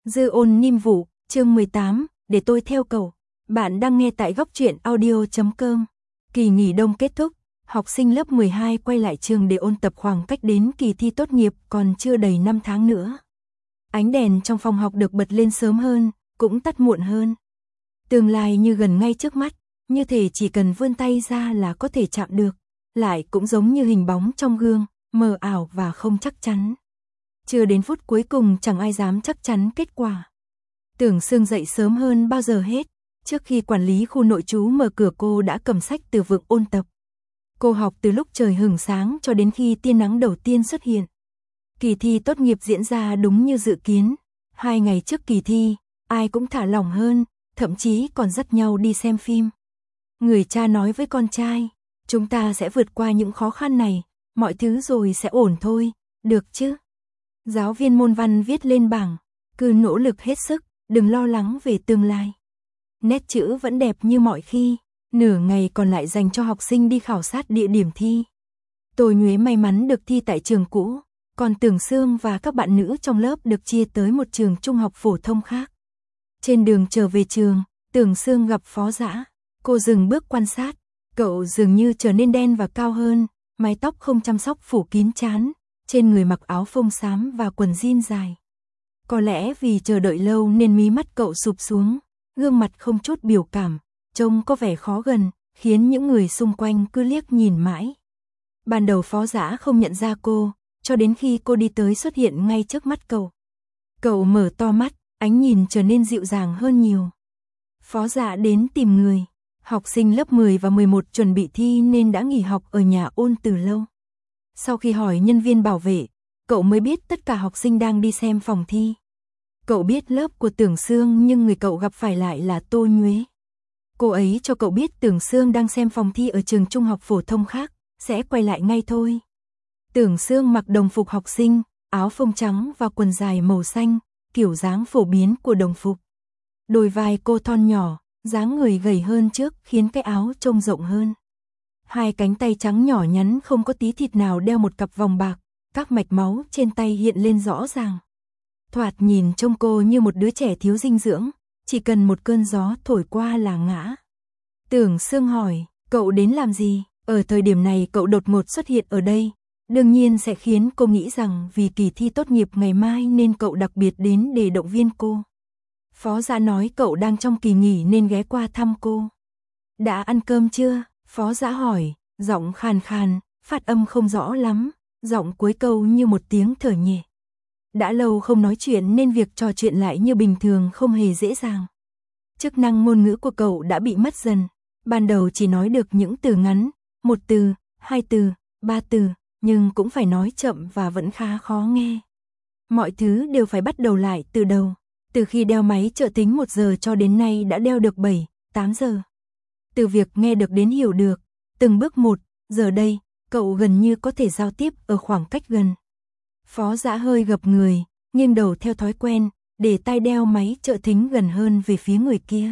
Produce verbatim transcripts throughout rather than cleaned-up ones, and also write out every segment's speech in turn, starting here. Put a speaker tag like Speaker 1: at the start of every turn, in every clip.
Speaker 1: Dư ôn niêm vụ, chương mười tám, để tôi theo cậu. Bạn đang nghe tại góc truyện audio chấm com. Kỳ nghỉ đông kết thúc, học sinh lớp mười hai quay lại trường để ôn tập, khoảng cách đến kỳ thi tốt nghiệp còn chưa đầy năm tháng nữa. Ánh đèn trong phòng học được bật lên sớm hơn, cũng tắt muộn hơn. Tương lai như gần ngay trước mắt, như thể chỉ cần vươn tay ra là có thể chạm được, lại cũng giống như hình bóng trong gương, mờ ảo và không chắc chắn. Chưa đến phút cuối cùng chẳng ai dám chắc chắn kết quả. Tưởng Sương dậy sớm hơn bao giờ hết, trước khi quản lý khu nội trú mở cửa cô đã cầm sách từ vựng ôn tập. Cô học từ lúc trời hửng sáng cho đến khi tia nắng đầu tiên xuất hiện. Kỳ thi tốt nghiệp diễn ra đúng như dự kiến. Hai ngày trước kỳ thi, ai cũng thả lỏng hơn, thậm chí còn dắt nhau đi xem phim. Người cha nói với con trai, chúng ta sẽ vượt qua những khó khăn này, mọi thứ rồi sẽ ổn thôi, được chứ? Giáo viên môn văn viết lên bảng, cứ nỗ lực hết sức, đừng lo lắng về tương lai. Nét chữ vẫn đẹp như mọi khi, nửa ngày còn lại dành cho học sinh đi khảo sát địa điểm thi. Tô Nhuế may mắn được thi tại trường cũ, còn Tưởng Sương và các bạn nữ trong lớp được chia tới một trường trung học phổ thông khác. Trên đường trở về trường, Tưởng Sương gặp Phó Dã. Cô dừng bước quan sát, cậu dường như trở nên đen và cao hơn, mái tóc không chăm sóc phủ kín trán, trên người mặc áo phông xám và quần jean dài. Có lẽ vì chờ đợi lâu nên mí mắt cậu sụp xuống, gương mặt không chút biểu cảm, trông có vẻ khó gần, khiến những người xung quanh cứ liếc nhìn mãi. Ban đầu Phó Dã không nhận ra cô, cho đến khi cô đi tới xuất hiện ngay trước mắt cậu. Cậu mở to mắt, ánh nhìn trở nên dịu dàng hơn nhiều. Phó Dã đến tìm người. Học sinh lớp mười và mười một chuẩn bị thi nên đã nghỉ học ở nhà ôn từ lâu. Sau khi hỏi nhân viên bảo vệ, cậu mới biết tất cả học sinh đang đi xem phòng thi. Cậu biết lớp của Tưởng Sương nhưng người cậu gặp phải lại là Tô Nhuế. Cô ấy cho cậu biết Tưởng Sương đang xem phòng thi ở trường trung học phổ thông khác, sẽ quay lại ngay thôi. Tưởng Sương mặc đồng phục học sinh, áo phông trắng và quần dài màu xanh, kiểu dáng phổ biến của đồng phục. Đôi vai cô thon nhỏ, dáng người gầy hơn trước khiến cái áo trông rộng hơn. Hai cánh tay trắng nhỏ nhắn không có tí thịt nào đeo một cặp vòng bạc, các mạch máu trên tay hiện lên rõ ràng. Thoạt nhìn trông cô như một đứa trẻ thiếu dinh dưỡng, chỉ cần một cơn gió thổi qua là ngã. Tưởng Sương hỏi, cậu đến làm gì? Ở thời điểm này cậu đột ngột xuất hiện ở đây, đương nhiên sẽ khiến cô nghĩ rằng vì kỳ thi tốt nghiệp ngày mai nên cậu đặc biệt đến để động viên cô. Phó Dã nói cậu đang trong kỳ nghỉ nên ghé qua thăm cô. Đã ăn cơm chưa? Phó Dã hỏi, giọng khàn khàn, phát âm không rõ lắm, giọng cuối câu như một tiếng thở nhẹ. Đã lâu không nói chuyện nên việc trò chuyện lại như bình thường không hề dễ dàng. Chức năng ngôn ngữ của cậu đã bị mất dần, ban đầu chỉ nói được những từ ngắn, một từ, hai từ, ba từ, nhưng cũng phải nói chậm và vẫn khá khó nghe. Mọi thứ đều phải bắt đầu lại từ đầu. Từ khi đeo máy trợ thính một giờ cho đến nay đã đeo được bảy, tám giờ. Từ việc nghe được đến hiểu được, từng bước một, giờ đây, cậu gần như có thể giao tiếp ở khoảng cách gần. Phó Dã hơi gập người, nghiêng đầu theo thói quen, để tai đeo máy trợ thính gần hơn về phía người kia.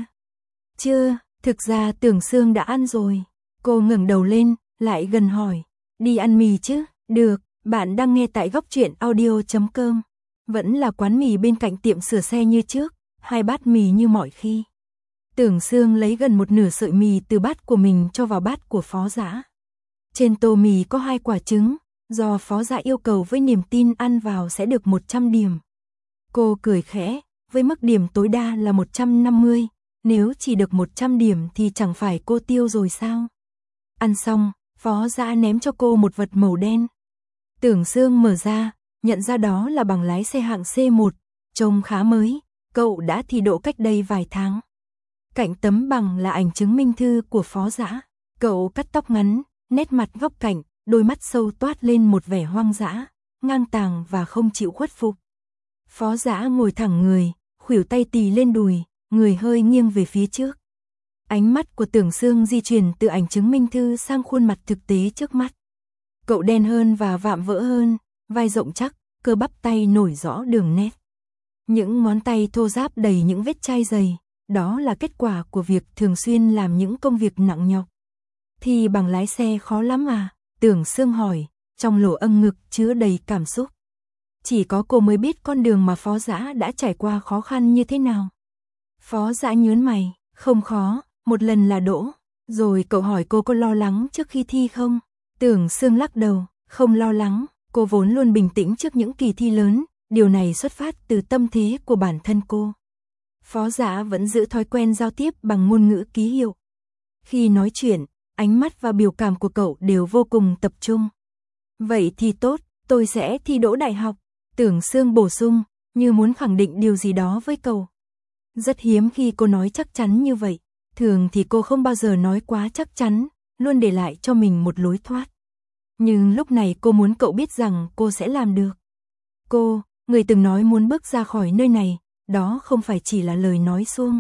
Speaker 1: Chưa, thực ra Tưởng Sương đã ăn rồi. Cô ngẩng đầu lên, lại gần hỏi, đi ăn mì chứ? Được, bạn đang nghe tại góc truyện audio chấm com. Vẫn là quán mì bên cạnh tiệm sửa xe như trước, hai bát mì như mọi khi. Tưởng Sương lấy gần một nửa sợi mì từ bát của mình cho vào bát của Phó Dã. Trên tô mì có hai quả trứng, do Phó Dã yêu cầu với niềm tin ăn vào sẽ được một trăm điểm. Cô cười khẽ, với mức điểm tối đa là một trăm năm mươi, nếu chỉ được một trăm điểm thì chẳng phải cô tiêu rồi sao? Ăn xong, Phó Dã ném cho cô một vật màu đen. Tưởng Sương mở ra, nhận ra đó là bằng lái xe hạng xê một, trông khá mới, cậu đã thi đỗ cách đây vài tháng. Cạnh tấm bằng là ảnh chứng minh thư của Phó Dã. Cậu cắt tóc ngắn, nét mặt góc cạnh, đôi mắt sâu toát lên một vẻ hoang dã, ngang tàng và không chịu khuất phục. Phó Dã ngồi thẳng người, khuỷu tay tì lên đùi, người hơi nghiêng về phía trước. Ánh mắt của Tưởng Sương di chuyển từ ảnh chứng minh thư sang khuôn mặt thực tế trước mắt. Cậu đen hơn và vạm vỡ hơn, vai rộng chắc, cơ bắp tay nổi rõ đường nét. Những ngón tay thô ráp đầy những vết chai dày, đó là kết quả của việc thường xuyên làm những công việc nặng nhọc. Thì bằng lái xe khó lắm à? Tưởng Sương hỏi, trong lỗ âm ngực chứa đầy cảm xúc. Chỉ có cô mới biết con đường mà Phó Dã đã trải qua khó khăn như thế nào. Phó Dã nhớn mày, không khó, một lần là đỗ. Rồi cậu hỏi cô có lo lắng trước khi thi không? Tưởng Sương lắc đầu, không lo lắng, cô vốn luôn bình tĩnh trước những kỳ thi lớn, điều này xuất phát từ tâm thế của bản thân cô. Phó Dã vẫn giữ thói quen giao tiếp bằng ngôn ngữ ký hiệu. Khi nói chuyện, ánh mắt và biểu cảm của cậu đều vô cùng tập trung. Vậy thì tốt, tôi sẽ thi đỗ đại học. Tưởng Sương bổ sung, như muốn khẳng định điều gì đó với cậu. Rất hiếm khi cô nói chắc chắn như vậy. Thường thì cô không bao giờ nói quá chắc chắn, luôn để lại cho mình một lối thoát. Nhưng lúc này cô muốn cậu biết rằng cô sẽ làm được. Cô, người từng nói muốn bước ra khỏi nơi này, đó không phải chỉ là lời nói suông.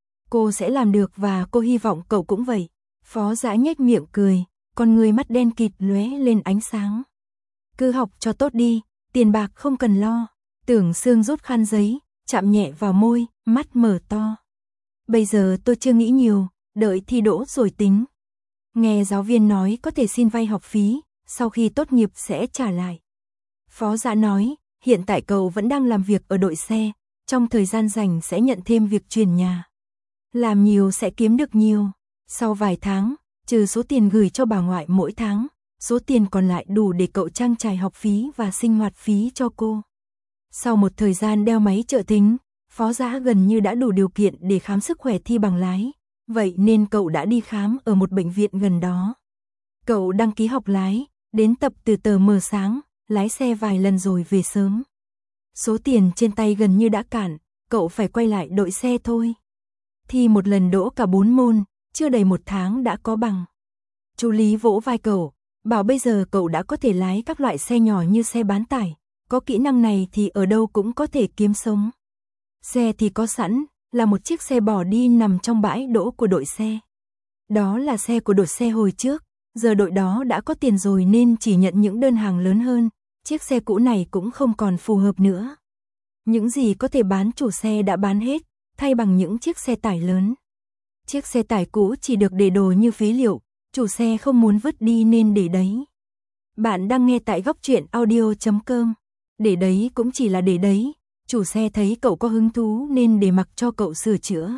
Speaker 1: Cô sẽ làm được và cô hy vọng cậu cũng vậy. Phó Dã nhếch miệng cười, con người mắt đen kịt lóe lên ánh sáng. Cứ học cho tốt đi, tiền bạc không cần lo. Tưởng Sương rút khăn giấy, chạm nhẹ vào môi, mắt mở to. Bây giờ tôi chưa nghĩ nhiều, đợi thi đỗ rồi tính. Nghe giáo viên nói có thể xin vay học phí, sau khi tốt nghiệp sẽ trả lại. Phó Dã nói, hiện tại cậu vẫn đang làm việc ở đội xe, trong thời gian rảnh sẽ nhận thêm việc chuyển nhà. Làm nhiều sẽ kiếm được nhiều. Sau vài tháng, trừ số tiền gửi cho bà ngoại mỗi tháng, số tiền còn lại đủ để cậu trang trải học phí và sinh hoạt phí cho cô. Sau một thời gian đeo máy trợ thính, Phó Dã gần như đã đủ điều kiện để khám sức khỏe thi bằng lái, vậy nên cậu đã đi khám ở một bệnh viện gần đó. Cậu đăng ký học lái, đến tập từ tờ mờ sáng, lái xe vài lần rồi về sớm. Số tiền trên tay gần như đã cạn, cậu phải quay lại đội xe thôi. Thi một lần đỗ cả bốn môn, chưa đầy một tháng đã có bằng. Chú Lý vỗ vai cậu, bảo bây giờ cậu đã có thể lái các loại xe nhỏ như xe bán tải, có kỹ năng này thì ở đâu cũng có thể kiếm sống. Xe thì có sẵn, là một chiếc xe bỏ đi nằm trong bãi đỗ của đội xe. Đó là xe của đội xe hồi trước, giờ đội đó đã có tiền rồi nên chỉ nhận những đơn hàng lớn hơn, chiếc xe cũ này cũng không còn phù hợp nữa. Những gì có thể bán chủ xe đã bán hết, thay bằng những chiếc xe tải lớn. Chiếc xe tải cũ chỉ được để đồ như phế liệu, chủ xe không muốn vứt đi nên để đấy. Bạn đang nghe tại góc truyện audio chấm com. Để đấy cũng chỉ là để đấy, chủ xe thấy cậu có hứng thú nên để mặc cho cậu sửa chữa.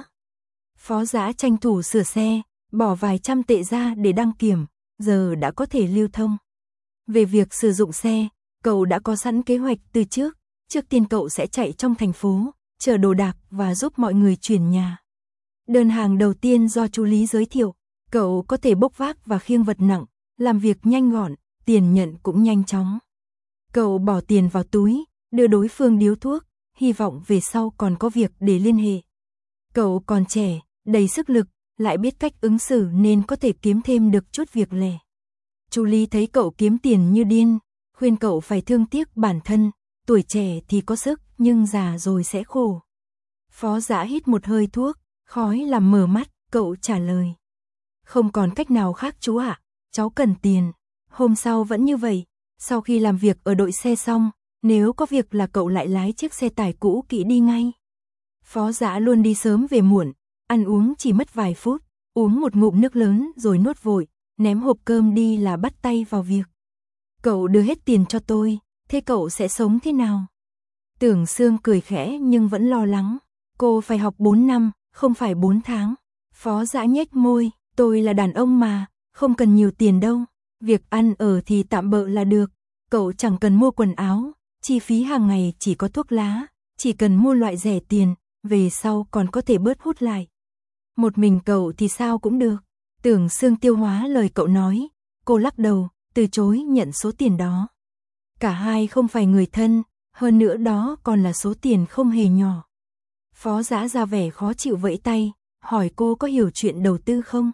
Speaker 1: Phó Dã tranh thủ sửa xe, bỏ vài trăm tệ ra để đăng kiểm, giờ đã có thể lưu thông. Về việc sử dụng xe, cậu đã có sẵn kế hoạch từ trước, trước tiên cậu sẽ chạy trong thành phố, chở đồ đạc và giúp mọi người chuyển nhà. Đơn hàng đầu tiên do chú Lý giới thiệu, cậu có thể bốc vác và khiêng vật nặng, làm việc nhanh gọn, tiền nhận cũng nhanh chóng. Cậu bỏ tiền vào túi, đưa đối phương điếu thuốc, hy vọng về sau còn có việc để liên hệ. Cậu còn trẻ, đầy sức lực, lại biết cách ứng xử nên có thể kiếm thêm được chút việc lẻ. Chú Lý thấy cậu kiếm tiền như điên, khuyên cậu phải thương tiếc bản thân, tuổi trẻ thì có sức nhưng già rồi sẽ khổ. Phó Dã hít một hơi thuốc, khói làm mờ mắt, cậu trả lời. Không còn cách nào khác chú ạ, cháu cần tiền. Hôm sau vẫn như vậy, sau khi làm việc ở đội xe xong, nếu có việc là cậu lại lái chiếc xe tải cũ kỹ đi ngay. Phó Dã luôn đi sớm về muộn, ăn uống chỉ mất vài phút, uống một ngụm nước lớn rồi nuốt vội, ném hộp cơm đi là bắt tay vào việc. Cậu đưa hết tiền cho tôi, thế cậu sẽ sống thế nào? Tưởng Sương cười khẽ nhưng vẫn lo lắng. Cô phải học bốn năm, không phải bốn tháng. Phó Dã nhếch môi, tôi là đàn ông mà, không cần nhiều tiền đâu. Việc ăn ở thì tạm bợ là được. Cậu chẳng cần mua quần áo, chi phí hàng ngày chỉ có thuốc lá, chỉ cần mua loại rẻ tiền, về sau còn có thể bớt hút lại. Một mình cậu thì sao cũng được. Tưởng Sương tiêu hóa lời cậu nói, cô lắc đầu, từ chối nhận số tiền đó. Cả hai không phải người thân, hơn nữa đó còn là số tiền không hề nhỏ. Phó Dã ra vẻ khó chịu vẫy tay, hỏi cô có hiểu chuyện đầu tư không?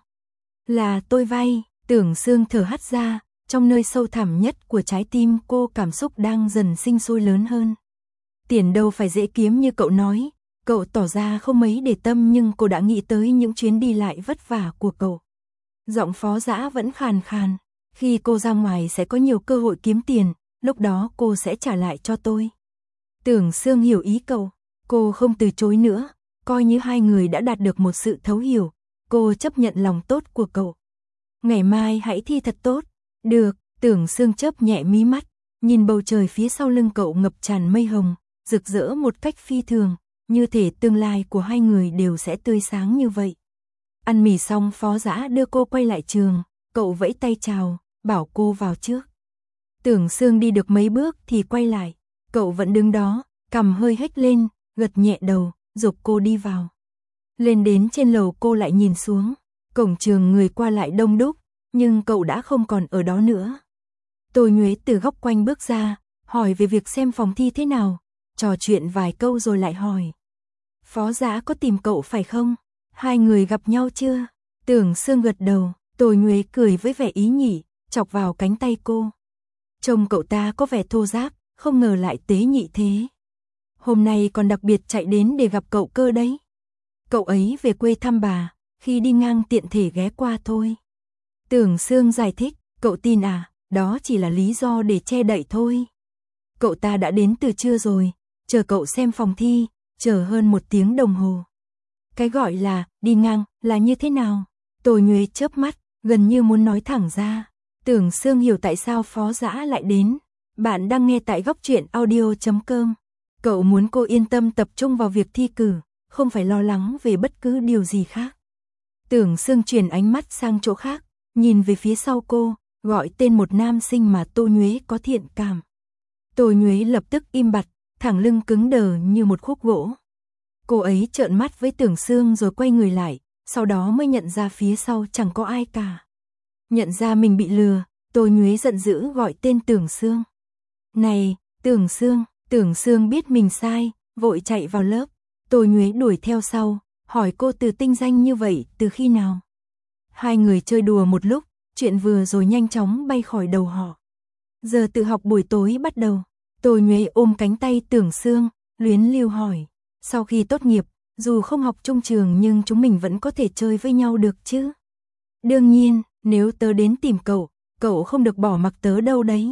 Speaker 1: Là tôi vay. Tưởng Sương thở hắt ra, trong nơi sâu thẳm nhất của trái tim cô cảm xúc đang dần sinh sôi lớn hơn. Tiền đâu phải dễ kiếm như cậu nói, cậu tỏ ra không mấy để tâm nhưng cô đã nghĩ tới những chuyến đi lại vất vả của cậu. Giọng Phó Dã vẫn khàn khàn, khi cô ra ngoài sẽ có nhiều cơ hội kiếm tiền, lúc đó cô sẽ trả lại cho tôi. Tưởng Sương hiểu ý cậu, cô không từ chối nữa, coi như hai người đã đạt được một sự thấu hiểu, cô chấp nhận lòng tốt của cậu. Ngày mai hãy thi thật tốt. Được, Tưởng Sương chớp nhẹ mí mắt, nhìn bầu trời phía sau lưng cậu ngập tràn mây hồng, rực rỡ một cách phi thường, như thể tương lai của hai người đều sẽ tươi sáng như vậy. Ăn mì xong Phó Dã đưa cô quay lại trường, cậu vẫy tay chào, bảo cô vào trước. Tưởng Sương đi được mấy bước thì quay lại, cậu vẫn đứng đó, cằm hơi hếch lên, gật nhẹ đầu, giục cô đi vào. Lên đến trên lầu cô lại nhìn xuống, cổng trường người qua lại đông đúc, nhưng cậu đã không còn ở đó nữa. Tô Nhuế từ góc quanh bước ra, hỏi về việc xem phòng thi thế nào, trò chuyện vài câu rồi lại hỏi. Phó Dã có tìm cậu phải không? Hai người gặp nhau chưa? Tưởng Sương gật đầu, Tô Nhuế cười với vẻ ý nhị, chọc vào cánh tay cô. Trông cậu ta có vẻ thô ráp, không ngờ lại tế nhị thế. Hôm nay còn đặc biệt chạy đến để gặp cậu cơ đấy. Cậu ấy về quê thăm bà, khi đi ngang tiện thể ghé qua thôi. Tưởng Sương giải thích, cậu tin à, đó chỉ là lý do để che đậy thôi. Cậu ta đã đến từ trưa rồi, chờ cậu xem phòng thi, chờ hơn một tiếng đồng hồ. Cái gọi là đi ngang là như thế nào? Tô Nhuế chớp mắt, gần như muốn nói thẳng ra. Tưởng Sương hiểu tại sao Phó Dã lại đến. Bạn đang nghe tại góc truyện audio chấm com. Cậu muốn cô yên tâm tập trung vào việc thi cử, không phải lo lắng về bất cứ điều gì khác. Tưởng Sương chuyển ánh mắt sang chỗ khác, nhìn về phía sau cô, gọi tên một nam sinh mà Tô Nhuế có thiện cảm. Tô Nhuế lập tức im bặt, thẳng lưng cứng đờ như một khúc gỗ. Cô ấy trợn mắt với Tưởng Sương rồi quay người lại, sau đó mới nhận ra phía sau chẳng có ai cả. Nhận ra mình bị lừa, Tô Nhuế giận dữ gọi tên Tưởng Sương. Này, Tưởng Sương, Tưởng Sương biết mình sai, vội chạy vào lớp. Tô Nhuế đuổi theo sau, hỏi cô từ tinh danh như vậy từ khi nào. Hai người chơi đùa một lúc, chuyện vừa rồi nhanh chóng bay khỏi đầu họ. Giờ tự học buổi tối bắt đầu. Tô Nhuế ôm cánh tay Tưởng Sương, luyến lưu hỏi. Sau khi tốt nghiệp, dù không học chung trường nhưng chúng mình vẫn có thể chơi với nhau được chứ? Đương nhiên, nếu tớ đến tìm cậu, cậu không được bỏ mặc tớ đâu đấy.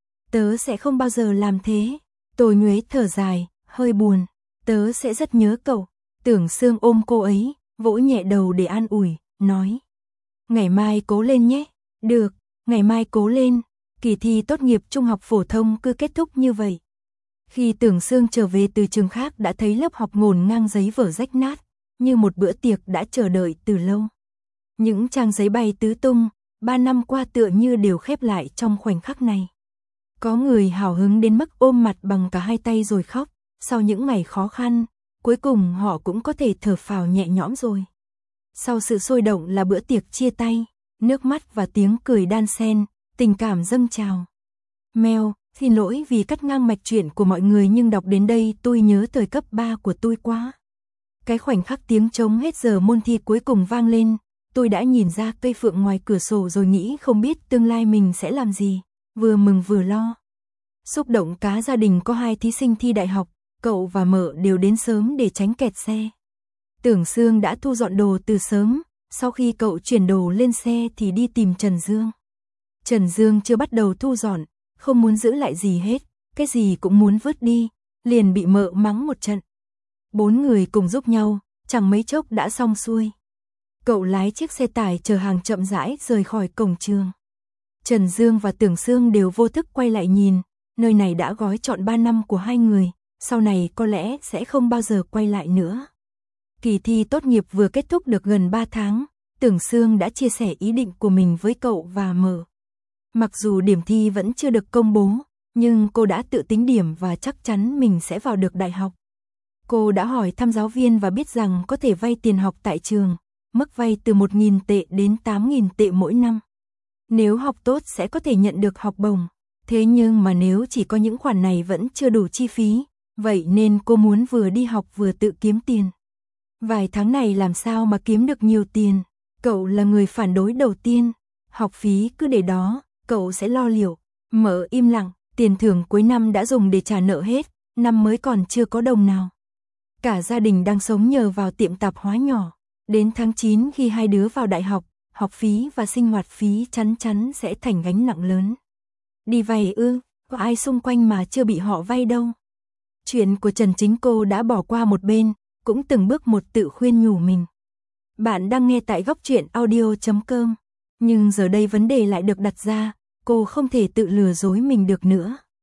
Speaker 1: Tớ sẽ không bao giờ làm thế. Tô Nhuế thở dài, hơi buồn. Tớ sẽ rất nhớ cậu. Tưởng Sương ôm cô ấy, vỗ nhẹ đầu để an ủi, nói. Ngày mai cố lên nhé. Được, ngày mai cố lên. Kỳ thi tốt nghiệp trung học phổ thông cứ kết thúc như vậy. Khi Tưởng Sương trở về từ trường khác đã thấy lớp học ngổn ngang giấy vở rách nát, như một bữa tiệc đã chờ đợi từ lâu. Những trang giấy bay tứ tung, ba năm qua tựa như đều khép lại trong khoảnh khắc này. Có người hào hứng đến mức ôm mặt bằng cả hai tay rồi khóc, sau những ngày khó khăn, cuối cùng họ cũng có thể thở phào nhẹ nhõm rồi. Sau sự sôi động là bữa tiệc chia tay, nước mắt và tiếng cười đan xen, tình cảm dâng trào. Mèo, xin lỗi vì cắt ngang mạch chuyện của mọi người nhưng đọc đến đây tôi nhớ thời cấp ba của tôi quá. Cái khoảnh khắc tiếng trống hết giờ môn thi cuối cùng vang lên, tôi đã nhìn ra cây phượng ngoài cửa sổ rồi nghĩ không biết tương lai mình sẽ làm gì, vừa mừng vừa lo. Xúc động cá gia đình có hai thí sinh thi đại học, cậu và mợ đều đến sớm để tránh kẹt xe. Tưởng Sương đã thu dọn đồ từ sớm, sau khi cậu chuyển đồ lên xe thì đi tìm Trần Dương. Trần Dương chưa bắt đầu thu dọn, không muốn giữ lại gì hết, cái gì cũng muốn vứt đi, liền bị mợ mắng một trận. Bốn người cùng giúp nhau, chẳng mấy chốc đã xong xuôi. Cậu lái chiếc xe tải chở hàng chậm rãi rời khỏi cổng trường. Trần Dương và Tưởng Sương đều vô thức quay lại nhìn, nơi này đã gói trọn ba năm của hai người, sau này có lẽ sẽ không bao giờ quay lại nữa. Kỳ thi tốt nghiệp vừa kết thúc được gần ba tháng, Tưởng Sương đã chia sẻ ý định của mình với cậu và mợ. Mặc dù điểm thi vẫn chưa được công bố, nhưng cô đã tự tính điểm và chắc chắn mình sẽ vào được đại học. Cô đã hỏi thăm giáo viên và biết rằng có thể vay tiền học tại trường, mức vay từ một nghìn tệ đến tám nghìn tệ mỗi năm. Nếu học tốt sẽ có thể nhận được học bổng, thế nhưng mà nếu chỉ có những khoản này vẫn chưa đủ chi phí, vậy nên cô muốn vừa đi học vừa tự kiếm tiền. Vài tháng này làm sao mà kiếm được nhiều tiền, cậu là người phản đối đầu tiên, học phí cứ để đó, cậu sẽ lo liệu. Mợ im lặng, tiền thưởng cuối năm đã dùng để trả nợ hết, năm mới còn chưa có đồng nào. Cả gia đình đang sống nhờ vào tiệm tạp hóa nhỏ, đến tháng chín khi hai đứa vào đại học, học phí và sinh hoạt phí chắn chắn sẽ thành gánh nặng lớn. Đi vay ư, có ai xung quanh mà chưa bị họ vay đâu. Chuyện của Trần Chính cô đã bỏ qua một bên, cũng từng bước một tự khuyên nhủ mình. Bạn đang nghe tại góc truyện audio chấm com, nhưng giờ đây vấn đề lại được đặt ra, cô không thể tự lừa dối mình được nữa.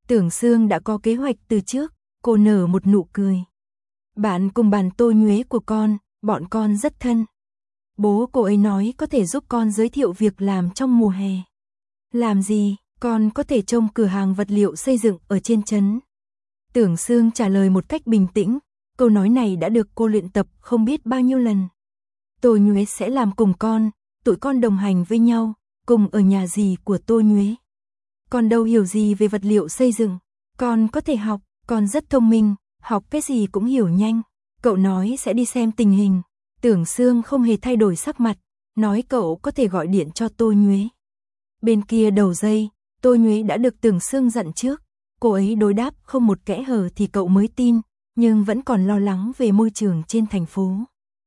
Speaker 1: Tưởng Sương đã có kế hoạch từ trước, cô nở một nụ cười. Bạn cùng bàn Tô Nhuế của con, bọn con rất thân. Bố cô ấy nói có thể giúp con giới thiệu việc làm trong mùa hè. Làm gì, con có thể trông cửa hàng vật liệu xây dựng ở trên trấn. Tưởng Sương trả lời một cách bình tĩnh, câu nói này đã được cô luyện tập không biết bao nhiêu lần. Tô Nhuế sẽ làm cùng con, tụi con đồng hành với nhau, cùng ở nhà dì của Tô Nhuế. Con đâu hiểu gì về vật liệu xây dựng, con có thể học, con rất thông minh, học cái gì cũng hiểu nhanh. Cậu nói sẽ đi xem tình hình. Tưởng Sương không hề thay đổi sắc mặt, nói cậu có thể gọi điện cho Tô Nhuế. Bên kia đầu dây, Tô Nhuế đã được Tưởng Sương dặn trước, cô ấy đối đáp không một kẽ hở thì cậu mới tin, nhưng vẫn còn lo lắng về môi trường trên thành phố.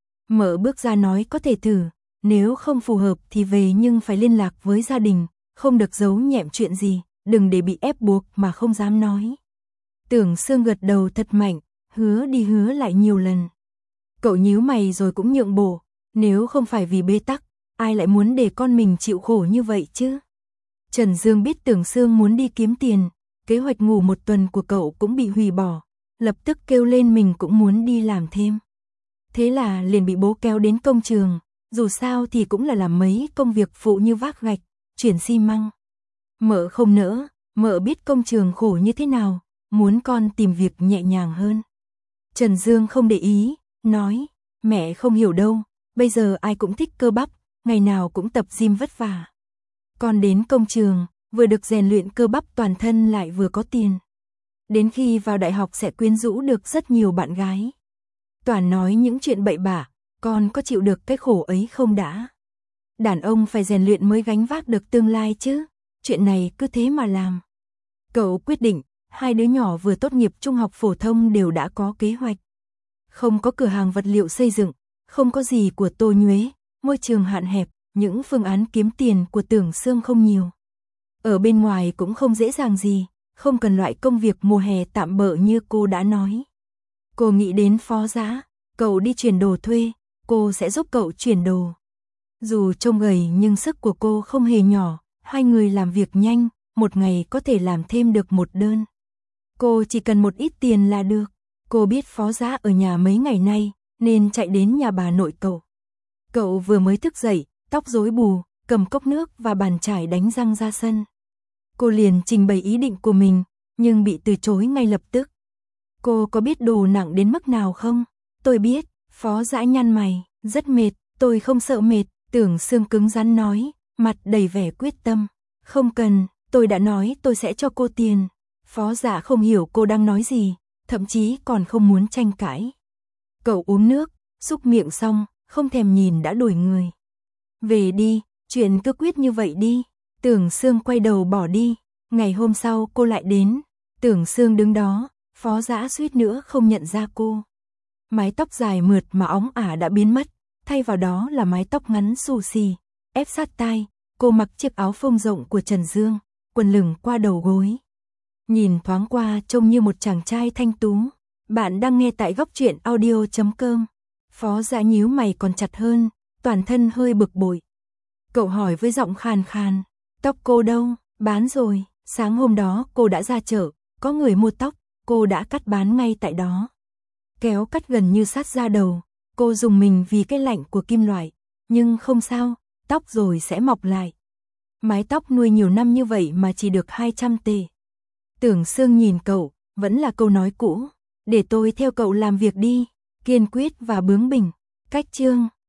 Speaker 1: Mở bước ra nói có thể thử, nếu không phù hợp thì về nhưng phải liên lạc với gia đình, không được giấu nhẹm chuyện gì, đừng để bị ép buộc mà không dám nói. Tưởng Sương gật đầu thật mạnh, hứa đi hứa lại nhiều lần. Cậu nhíu mày rồi cũng nhượng bộ, nếu không phải vì bế tắc, ai lại muốn để con mình chịu khổ như vậy chứ? Trần Dương biết Tưởng Sương muốn đi kiếm tiền, kế hoạch ngủ một tuần của cậu cũng bị hủy bỏ, lập tức kêu lên mình cũng muốn đi làm thêm. Thế là liền bị bố kéo đến công trường, dù sao thì cũng là làm mấy công việc phụ như vác gạch, chuyển xi măng. Mợ không nỡ, mợ biết công trường khổ như thế nào, muốn con tìm việc nhẹ nhàng hơn. Trần Dương không để ý, nói, mẹ không hiểu đâu, bây giờ ai cũng thích cơ bắp, ngày nào cũng tập gym vất vả. Con đến công trường, vừa được rèn luyện cơ bắp toàn thân lại vừa có tiền. Đến khi vào đại học sẽ quyến rũ được rất nhiều bạn gái. Toàn nói những chuyện bậy bạ, con có chịu được cái khổ ấy không đã? Đàn ông phải rèn luyện mới gánh vác được tương lai chứ, chuyện này cứ thế mà làm. Cậu quyết định, hai đứa nhỏ vừa tốt nghiệp trung học phổ thông đều đã có kế hoạch. Không có cửa hàng vật liệu xây dựng, không có gì của Tô Nhuế, môi trường hạn hẹp, những phương án kiếm tiền của Tưởng Sương không nhiều. Ở bên ngoài cũng không dễ dàng gì, không cần loại công việc mùa hè tạm bợ như cô đã nói. Cô nghĩ đến Phó Dã, cậu đi chuyển đồ thuê, cô sẽ giúp cậu chuyển đồ. Dù trông gầy nhưng sức của cô không hề nhỏ, hai người làm việc nhanh, một ngày có thể làm thêm được một đơn. Cô chỉ cần một ít tiền là được. Cô biết Phó Dã ở nhà mấy ngày nay, nên chạy đến nhà bà nội cậu. Cậu vừa mới thức dậy, tóc rối bù, cầm cốc nước và bàn chải đánh răng ra sân. Cô liền trình bày ý định của mình, nhưng bị từ chối ngay lập tức. Cô có biết đồ nặng đến mức nào không? Tôi biết, Phó Dã nhăn mày, rất mệt, tôi không sợ mệt, Tưởng Sương cứng rắn nói, mặt đầy vẻ quyết tâm. Không cần, tôi đã nói tôi sẽ cho cô tiền. Phó Dã không hiểu cô đang nói gì, thậm chí còn không muốn tranh cãi. Cậu uống nước, xúc miệng xong, không thèm nhìn đã đổi người. Về đi, chuyện cứ quyết như vậy đi. Tưởng Sương quay đầu bỏ đi. Ngày hôm sau cô lại đến. Tưởng Sương đứng đó, Phó Dã suýt nữa không nhận ra cô. Mái tóc dài mượt mà óng ả đã biến mất, thay vào đó là mái tóc ngắn xù xì, ép sát tai. Cô mặc chiếc áo phông rộng của Trần Dương, quần lửng qua đầu gối. Nhìn thoáng qua trông như một chàng trai thanh tú. Bạn đang nghe tại góc truyện audio chấm com. Phó Dã nhíu mày còn chặt hơn, toàn thân hơi bực bội. Cậu hỏi với giọng khàn khàn, tóc cô đâu? Bán rồi, sáng hôm đó cô đã ra chợ, có người mua tóc, cô đã cắt bán ngay tại đó. Kéo cắt gần như sát da đầu, cô dùng mình vì cái lạnh của kim loại, nhưng không sao, tóc rồi sẽ mọc lại. Mái tóc nuôi nhiều năm như vậy mà chỉ được hai trăm tệ. Tưởng Sương nhìn cậu, vẫn là câu nói cũ, để tôi theo cậu làm việc đi, kiên quyết và bướng bỉnh. Cách chương